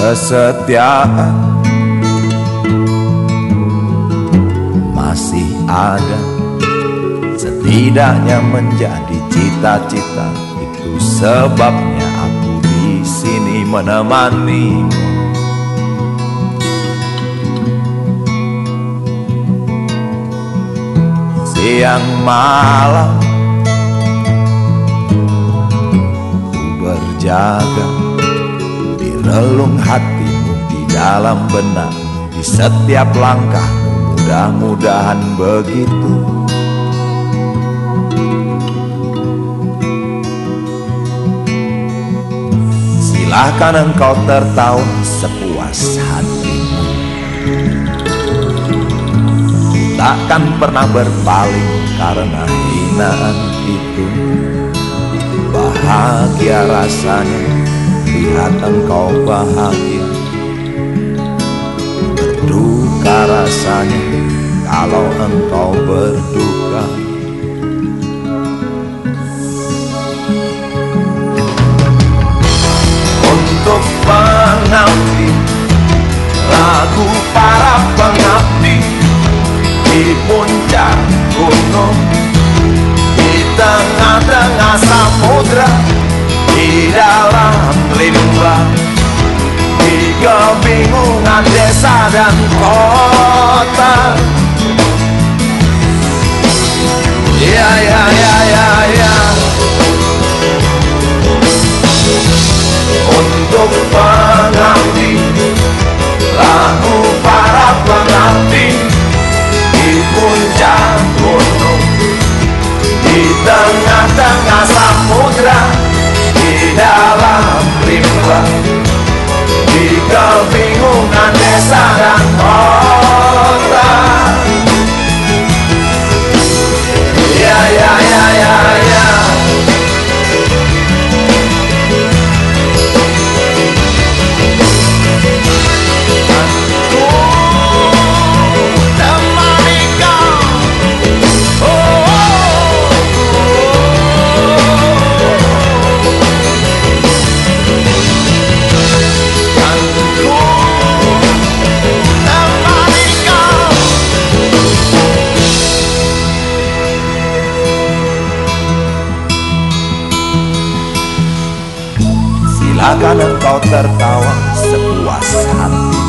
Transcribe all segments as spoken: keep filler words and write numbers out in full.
kesetiaan masih ada, setidaknya menjadi cita-cita. Itu sebabnya aku di sini menemanimu. Siang malam ku berjaga di relung hatimu, di dalam benak, di setiap langkahmu. Mudah-mudahan begitu. Silahkan engkau tertawa sepuas hatimu. Takkan pernah berpaling karena hinaan itu. Bahagia rasanya lihat engkau bahagia. Berduka rasanya kalau engkau berduka. Untuk pengabdi, lagu para pengabdi di puncak gunung, di tengah-tengah samudra, di dalam rimba, di kebingungan desa dan kota. Ya ya ya ya ya. Untuk pengabdi, lagu para pengabdi di puncak gunung, di tengah-tengah samudra, di dalam rimba, di kebingungan desa dan kota. Ya ya ya ya ya. Silakan engkau tertawa sepuas hati.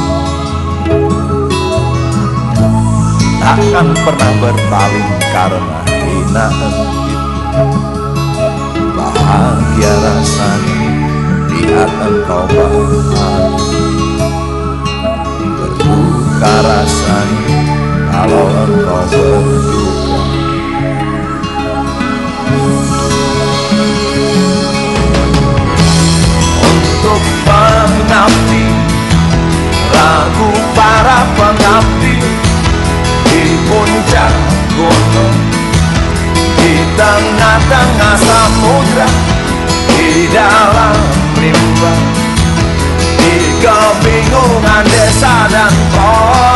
Takkan pernah berpaling karena hinaan itu. Bahagia rasanya lihat engkau bahagia. Berduka rasanya kalau engkau berduka. Untuk pengabdi, lagu para pengabdi di puncak gunung, di tengah-tengah samudra, di dalam rimba, di kebingungan desa dan kota.